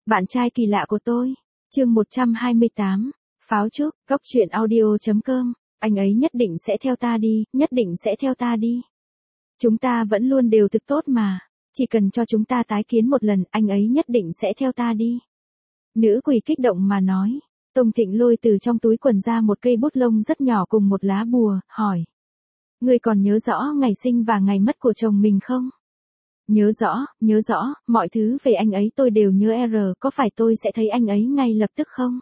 Bạn trai kỳ lạ của tôi. Chương 128. Pháo trúc, góc truyện audio.com. Anh ấy nhất định sẽ theo ta đi, nhất định sẽ theo ta đi. Chúng ta vẫn luôn đều thực tốt mà. Chỉ cần cho chúng ta tái kiến một lần, anh ấy nhất định sẽ theo ta đi. Nữ quỷ kích động mà nói. Tông Thịnh lôi từ trong túi quần ra một cây bút lông rất nhỏ cùng một lá bùa, hỏi. Ngươi còn nhớ rõ ngày sinh và ngày mất của chồng mình không? Nhớ rõ, mọi thứ về anh ấy tôi đều nhớ có phải tôi sẽ thấy anh ấy ngay lập tức không?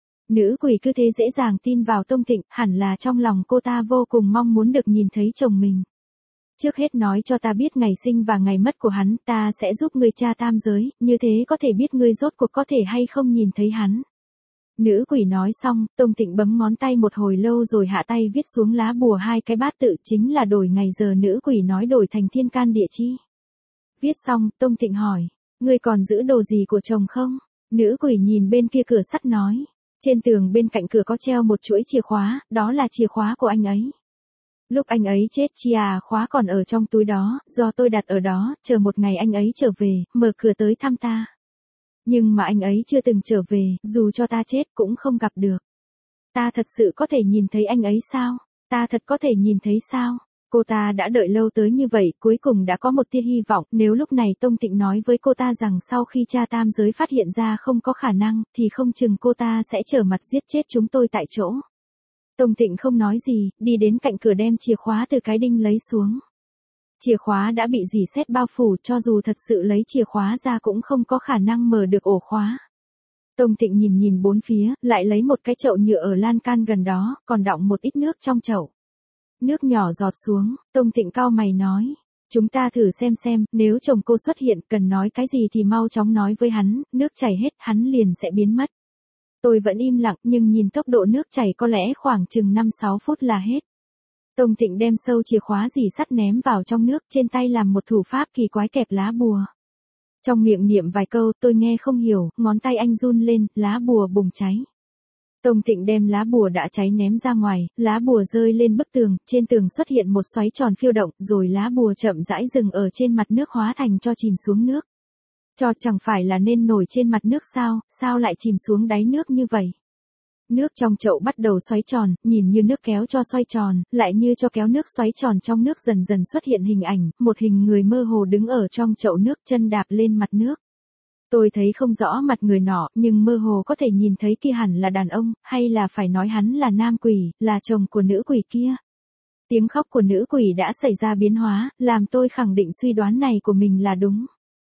Nữ quỷ cứ thế dễ dàng tin vào Tông Thịnh, hẳn là trong lòng cô ta vô cùng mong muốn được nhìn thấy chồng mình. Trước hết nói cho ta biết ngày sinh và ngày mất của hắn, ta sẽ giúp ngươi tra tam giới, như thế có thể biết ngươi rốt cuộc có thể hay không nhìn thấy hắn. Nữ quỷ nói xong, Tông Thịnh bấm ngón tay một hồi lâu rồi hạ tay viết xuống lá bùa hai cái bát tự, chính là đổi ngày giờ nữ quỷ nói đổi thành thiên can địa chi. Viết xong, Tông Thịnh hỏi, ngươi còn giữ đồ gì của chồng không? Nữ quỷ nhìn bên kia cửa sắt nói, trên tường bên cạnh cửa có treo một chuỗi chìa khóa, đó là chìa khóa của anh ấy. Lúc anh ấy chết khóa còn ở trong túi đó, do tôi đặt ở đó, chờ một ngày anh ấy trở về, mở cửa tới thăm ta. Nhưng mà anh ấy chưa từng trở về, dù cho ta chết cũng không gặp được. Ta thật sự có thể nhìn thấy anh ấy sao? Ta thật có thể nhìn thấy sao? Cô ta đã đợi lâu tới như vậy, cuối cùng đã có một tia hy vọng, nếu lúc này Tông Thịnh nói với cô ta rằng sau khi cha tam giới phát hiện ra không có khả năng, thì không chừng cô ta sẽ trở mặt giết chết chúng tôi tại chỗ. Tông Thịnh không nói gì, đi đến cạnh cửa đem chìa khóa từ cái đinh lấy xuống. Chìa khóa đã bị rỉ sét bao phủ, cho dù thật sự lấy chìa khóa ra cũng không có khả năng mở được ổ khóa. Tông Thịnh nhìn bốn phía, lại lấy một cái chậu nhựa ở lan can gần đó, còn đọng một ít nước trong chậu. Nước nhỏ giọt xuống, Tông Thịnh cau mày nói. Chúng ta thử xem, nếu chồng cô xuất hiện, cần nói cái gì thì mau chóng nói với hắn, nước chảy hết, hắn liền sẽ biến mất. Tôi vẫn im lặng, nhưng nhìn tốc độ nước chảy có lẽ khoảng chừng 5-6 phút là hết. Tông Thịnh đem sâu chìa khóa rỉ sắt ném vào trong nước, trên tay làm một thủ pháp kỳ quái kẹp lá bùa. Trong miệng niệm vài câu, tôi nghe không hiểu, ngón tay anh run lên, lá bùa bùng cháy. Tông Thịnh đem lá bùa đã cháy ném ra ngoài, lá bùa rơi lên bức tường, trên tường xuất hiện một xoáy tròn phiêu động, rồi lá bùa chậm rãi dừng ở trên mặt nước hóa thành cho chìm xuống nước. Cho chẳng phải là nên nổi trên mặt nước sao lại chìm xuống đáy nước như vậy? Nước trong chậu bắt đầu xoáy tròn, nhìn như nước kéo cho xoay tròn, lại như cho kéo nước xoáy tròn trong nước dần dần xuất hiện hình ảnh, một hình người mơ hồ đứng ở trong chậu nước chân đạp lên mặt nước. Tôi thấy không rõ mặt người nọ, nhưng mơ hồ có thể nhìn thấy kia hẳn là đàn ông, hay là phải nói hắn là nam quỷ, là chồng của nữ quỷ kia. Tiếng khóc của nữ quỷ đã xảy ra biến hóa, làm tôi khẳng định suy đoán này của mình là đúng.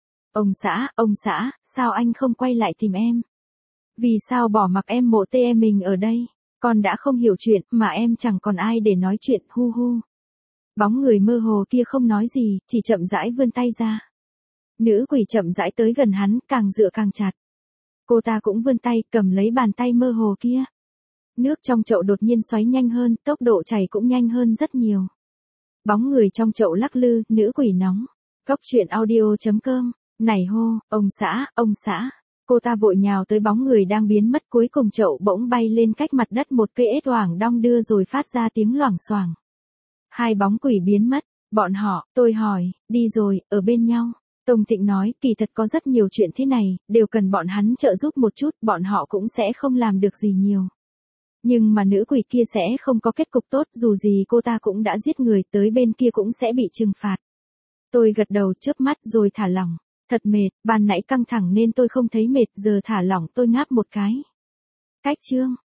Ông xã, sao anh không quay lại tìm em? Vì sao bỏ mặc em mộ tê em mình ở đây? Con đã không hiểu chuyện, mà em chẳng còn ai để nói chuyện, hu hu. Bóng người mơ hồ kia không nói gì, chỉ chậm rãi vươn tay ra. Nữ quỷ chậm rãi tới gần hắn, càng dựa càng chặt. Cô ta cũng vươn tay, cầm lấy bàn tay mơ hồ kia. Nước trong chậu đột nhiên xoáy nhanh hơn, tốc độ chảy cũng nhanh hơn rất nhiều. Bóng người trong chậu lắc lư, nữ quỷ nóng. Góc truyện audio.com. Này hô, ông xã. Cô ta vội nhào tới bóng người đang biến mất, cuối cùng chậu bỗng bay lên cách mặt đất một cây ếch oảng đong đưa rồi phát ra tiếng loảng xoảng. Hai bóng quỷ biến mất, bọn họ, tôi hỏi, đi rồi, ở bên nhau. Tông Thịnh nói, kỳ thật có rất nhiều chuyện thế này, đều cần bọn hắn trợ giúp một chút, bọn họ cũng sẽ không làm được gì nhiều. Nhưng mà nữ quỷ kia sẽ không có kết cục tốt, dù gì cô ta cũng đã giết người, tới bên kia cũng sẽ bị trừng phạt. Tôi gật đầu chớp mắt rồi thả lỏng. Thật mệt, ban nãy căng thẳng nên tôi không thấy mệt, giờ thả lỏng tôi ngáp một cái. Cách chương.